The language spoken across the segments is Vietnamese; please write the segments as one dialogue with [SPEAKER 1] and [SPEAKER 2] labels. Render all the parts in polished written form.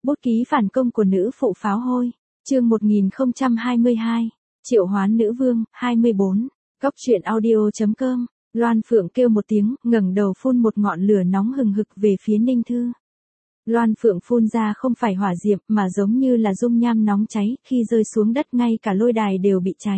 [SPEAKER 1] Bút ký phản công của nữ phụ pháo hôi. Chương 1022. Triệu hoán nữ vương, 24. Góc truyện audio.com. Loan Phượng kêu một tiếng, ngẩng đầu phun một ngọn lửa nóng hừng hực về phía Ninh Thư. Loan Phượng phun ra không phải hỏa diệm mà giống như là dung nham nóng cháy, khi rơi xuống đất ngay cả lôi đài đều bị cháy.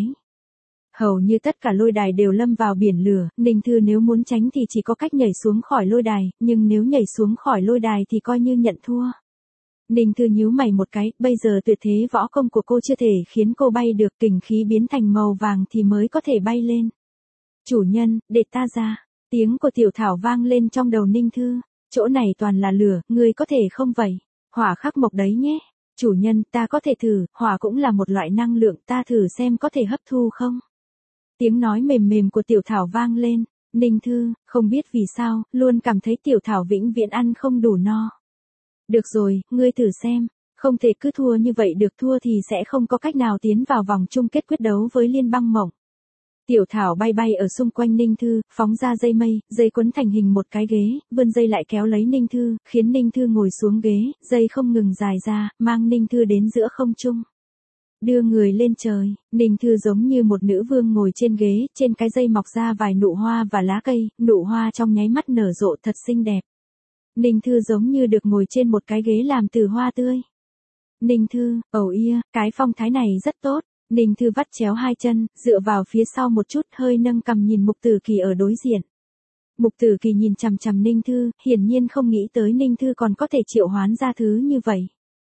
[SPEAKER 1] Hầu như tất cả lôi đài đều lâm vào biển lửa, Ninh Thư nếu muốn tránh thì chỉ có cách nhảy xuống khỏi lôi đài, nhưng nếu nhảy xuống khỏi lôi đài thì coi như nhận thua. Ninh Thư nhíu mày một cái, bây giờ tuyệt thế võ công của cô chưa thể khiến cô bay được, kình khí biến thành màu vàng thì mới có thể bay lên. Chủ nhân, để ta ra. Tiếng của Tiểu Thảo vang lên trong đầu Ninh Thư. Chỗ này toàn là lửa, ngươi có thể không vậy? Hỏa khắc mộc đấy nhé. Chủ nhân, ta có thể thử, hỏa cũng là một loại năng lượng, ta thử xem có thể hấp thu không? Tiếng nói mềm mềm của Tiểu Thảo vang lên. Ninh Thư, không biết vì sao, luôn cảm thấy Tiểu Thảo vĩnh viễn ăn không đủ no. Được rồi, ngươi thử xem. Không thể cứ thua như vậy được, thua thì sẽ không có cách nào tiến vào vòng chung kết quyết đấu với Liên Băng Mộng. Tiểu Thảo bay bay ở xung quanh Ninh Thư, phóng ra dây mây, dây quấn thành hình một cái ghế, vươn dây lại kéo lấy Ninh Thư, khiến Ninh Thư ngồi xuống ghế, dây không ngừng dài ra, mang Ninh Thư đến giữa không trung. Đưa người lên trời, Ninh Thư giống như một nữ vương ngồi trên ghế, trên cái dây mọc ra vài nụ hoa và lá cây, nụ hoa trong nháy mắt nở rộ thật xinh đẹp. Ninh Thư giống như được ngồi trên một cái ghế làm từ hoa tươi. Ninh Thư, cái phong thái này rất tốt. Ninh Thư vắt chéo hai chân, dựa vào phía sau một chút, hơi nâng cằm nhìn Mục Tử Kỳ ở đối diện. Mục Tử Kỳ nhìn chằm chằm Ninh Thư, hiển nhiên không nghĩ tới Ninh Thư còn có thể triệu hoán ra thứ như vậy.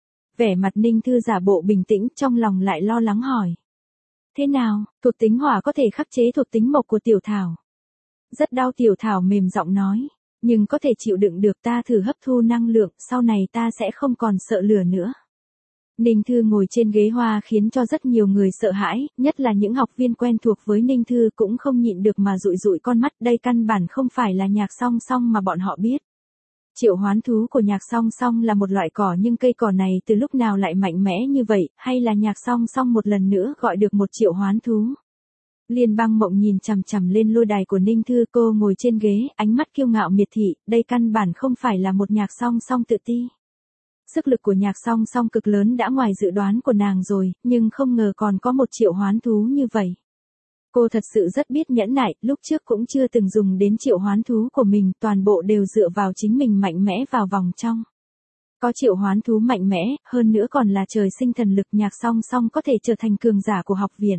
[SPEAKER 1] Vẻ mặt Ninh Thư giả bộ bình tĩnh, trong lòng lại lo lắng hỏi. Thế nào, thuộc tính hỏa có thể khắc chế thuộc tính mộc của Tiểu Thảo? Rất đau. Tiểu Thảo mềm giọng nói. Nhưng có thể chịu đựng được, ta thử hấp thu năng lượng, sau này ta sẽ không còn sợ lửa nữa. Ninh Thư ngồi trên ghế hoa khiến cho rất nhiều người sợ hãi, nhất là những học viên quen thuộc với Ninh Thư cũng không nhịn được mà dụi dụi con mắt, đây căn bản không phải là Nhạc Song Song mà bọn họ biết. Triệu hoán thú của Nhạc Song Song là một loại cỏ, nhưng cây cỏ này từ lúc nào lại mạnh mẽ như vậy, hay là Nhạc Song Song một lần nữa gọi được một triệu hoán thú? Liên Băng Mộng nhìn chằm chằm lên lôi đài của Ninh Thư, cô ngồi trên ghế, ánh mắt kiêu ngạo miệt thị, đây căn bản không phải là một Nhạc Song Song tự ti. Sức lực của Nhạc Song Song cực lớn đã ngoài dự đoán của nàng rồi, nhưng không ngờ còn có một triệu hoán thú như vậy. Cô thật sự rất biết nhẫn nại, lúc trước cũng chưa từng dùng đến triệu hoán thú của mình, toàn bộ đều dựa vào chính mình mạnh mẽ vào vòng trong. Có triệu hoán thú mạnh mẽ, hơn nữa còn là trời sinh thần lực, Nhạc Song Song có thể trở thành cường giả của học viện.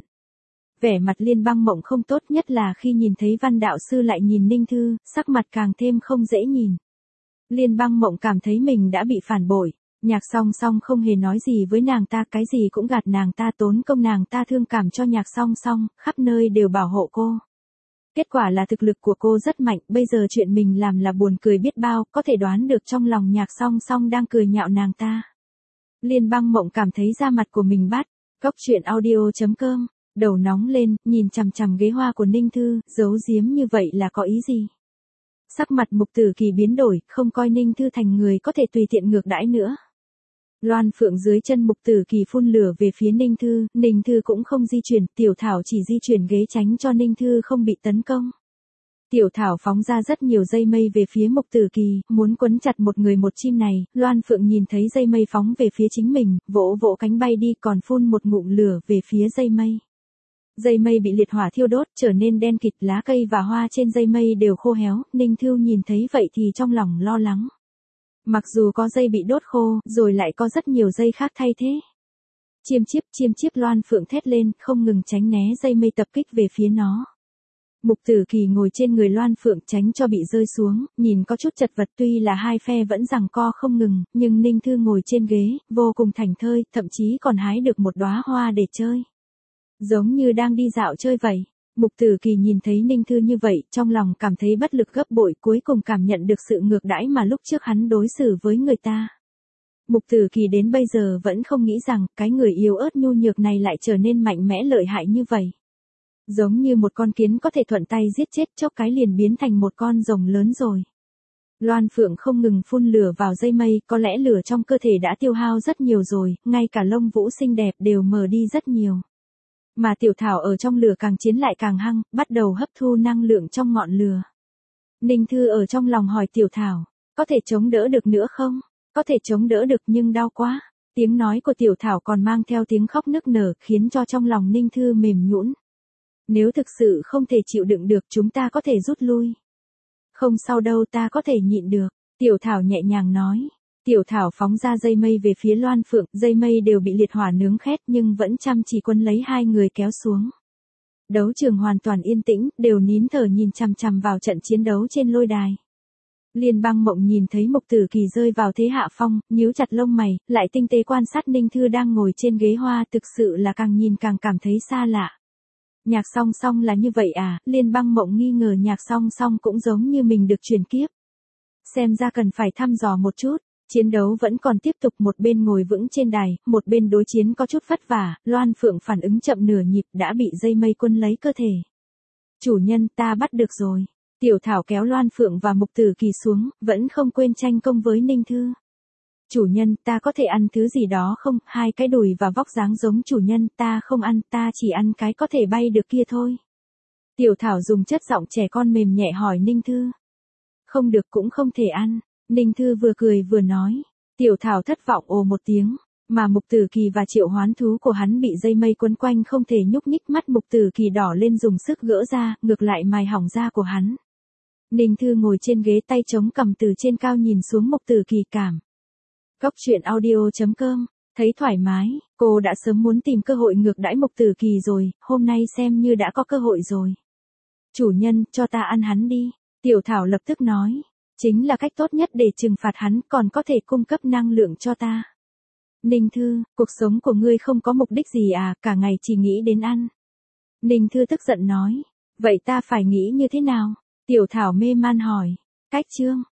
[SPEAKER 1] Vẻ mặt Liên Băng Mộng không tốt, nhất là khi nhìn thấy Văn đạo sư lại nhìn Ninh Thư, sắc mặt càng thêm không dễ nhìn. Liên Băng Mộng cảm thấy mình đã bị phản bội. Nhạc Song Song không hề nói gì với nàng ta, cái gì cũng gạt nàng ta, tốn công nàng ta thương cảm cho Nhạc Song Song, khắp nơi đều bảo hộ cô. Kết quả là thực lực của cô rất mạnh, bây giờ chuyện mình làm là buồn cười biết bao, có thể đoán được trong lòng Nhạc Song Song đang cười nhạo nàng ta. Liên Băng Mộng cảm thấy da mặt của mình bát. Góc truyện audio.com. Đầu nóng lên, nhìn chằm chằm ghế hoa của Ninh Thư, giấu giếm như vậy là có ý gì? Sắc mặt Mục Tử Kỳ biến đổi, không coi Ninh Thư thành người có thể tùy tiện ngược đãi nữa. Loan Phượng dưới chân Mục Tử Kỳ phun lửa về phía Ninh Thư cũng không di chuyển, Tiểu Thảo chỉ di chuyển ghế tránh cho Ninh Thư không bị tấn công. Tiểu Thảo phóng ra rất nhiều dây mây về phía Mục Tử Kỳ, muốn quấn chặt một người một chim này, Loan Phượng nhìn thấy dây mây phóng về phía chính mình, vỗ vỗ cánh bay đi, còn phun một ngụm lửa về phía dây mây. Dây mây bị liệt hỏa thiêu đốt, trở nên đen kịt, lá cây và hoa trên dây mây đều khô héo, Ninh Thư nhìn thấy vậy thì trong lòng lo lắng. Mặc dù có dây bị đốt khô, rồi lại có rất nhiều dây khác thay thế. Chiêm chiếp, Loan Phượng thét lên, không ngừng tránh né dây mây tập kích về phía nó. Mục Tử Kỳ ngồi trên người Loan Phượng tránh cho bị rơi xuống, nhìn có chút chật vật, tuy là hai phe vẫn giằng co không ngừng, nhưng Ninh Thư ngồi trên ghế, vô cùng thảnh thơi, thậm chí còn hái được một đóa hoa để chơi. Giống như đang đi dạo chơi vậy. Mục Tử Kỳ nhìn thấy Ninh Thư như vậy, trong lòng cảm thấy bất lực gấp bội, cuối cùng cảm nhận được sự ngược đãi mà lúc trước hắn đối xử với người ta. Mục Tử Kỳ đến bây giờ vẫn không nghĩ rằng, cái người yếu ớt nhu nhược này lại trở nên mạnh mẽ lợi hại như vậy. Giống như một con kiến có thể thuận tay giết chết, chốc cái liền biến thành một con rồng lớn rồi. Loan Phượng không ngừng phun lửa vào dây mây, có lẽ lửa trong cơ thể đã tiêu hao rất nhiều rồi, ngay cả lông vũ xinh đẹp đều mờ đi rất nhiều. Mà Tiểu Thảo ở trong lửa càng chiến lại càng hăng, bắt đầu hấp thu năng lượng trong ngọn lửa. Ninh Thư ở trong lòng hỏi Tiểu Thảo, có thể chống đỡ được nữa không? Có thể chống đỡ được nhưng đau quá. Tiếng nói của Tiểu Thảo còn mang theo tiếng khóc nức nở, khiến cho trong lòng Ninh Thư mềm nhũn. Nếu thực sự không thể chịu đựng được chúng ta có thể rút lui. Không sao đâu, ta có thể nhịn được. Tiểu Thảo nhẹ nhàng nói. Tiểu Thảo phóng ra dây mây về phía Loan Phượng, dây mây đều bị liệt hỏa nướng khét nhưng vẫn chăm chỉ quấn lấy hai người kéo xuống. Đấu trường hoàn toàn yên tĩnh, đều nín thở nhìn chằm chằm vào trận chiến đấu trên lôi đài. Liên Bang Mộng nhìn thấy Mục Tử Kỳ rơi vào thế hạ phong, nhíu chặt lông mày, lại tinh tế quan sát Ninh Thư đang ngồi trên ghế hoa, thực sự là càng nhìn càng cảm thấy xa lạ. Nhạc Song Song là như vậy à? Liên Bang Mộng nghi ngờ Nhạc Song Song cũng giống như mình được chuyển kiếp. Xem ra cần phải thăm dò một chút. Chiến đấu vẫn còn tiếp tục, một bên ngồi vững trên đài, một bên đối chiến có chút vất vả, Loan Phượng phản ứng chậm nửa nhịp đã bị dây mây quân lấy cơ thể. Chủ nhân, ta bắt được rồi. Tiểu Thảo kéo Loan Phượng và Mục Tử Kỳ xuống, vẫn không quên tranh công với Ninh Thư. Chủ nhân, ta có thể ăn thứ gì đó không? Hai cái đùi và vóc dáng giống chủ nhân, ta không ăn, ta chỉ ăn cái có thể bay được kia thôi. Tiểu Thảo dùng chất giọng trẻ con mềm nhẹ hỏi Ninh Thư. Không được cũng không thể ăn. Ninh Thư vừa cười vừa nói. Tiểu Thảo thất vọng ồ một tiếng, mà Mục Tử Kỳ và triệu hoán thú của hắn bị dây mây quấn quanh không thể nhúc nhích, mắt Mục Tử Kỳ đỏ lên dùng sức gỡ ra, ngược lại mài hỏng da của hắn. Ninh Thư ngồi trên ghế tay chống cằm từ trên cao nhìn xuống Mục Tử Kỳ cảm. Cốc truyện audio.com, thấy thoải mái, cô đã sớm muốn tìm cơ hội ngược đãi Mục Tử Kỳ rồi, hôm nay xem như đã có cơ hội rồi. Chủ nhân, cho ta ăn hắn đi, Tiểu Thảo lập tức nói. Chính là cách tốt nhất để trừng phạt hắn, còn có thể cung cấp năng lượng cho ta. Ninh Thư, cuộc sống của ngươi không có mục đích gì à, cả ngày chỉ nghĩ đến ăn. Ninh Thư tức giận nói. Vậy ta phải nghĩ như thế nào? Tiểu Thảo mê man hỏi. Cách chương.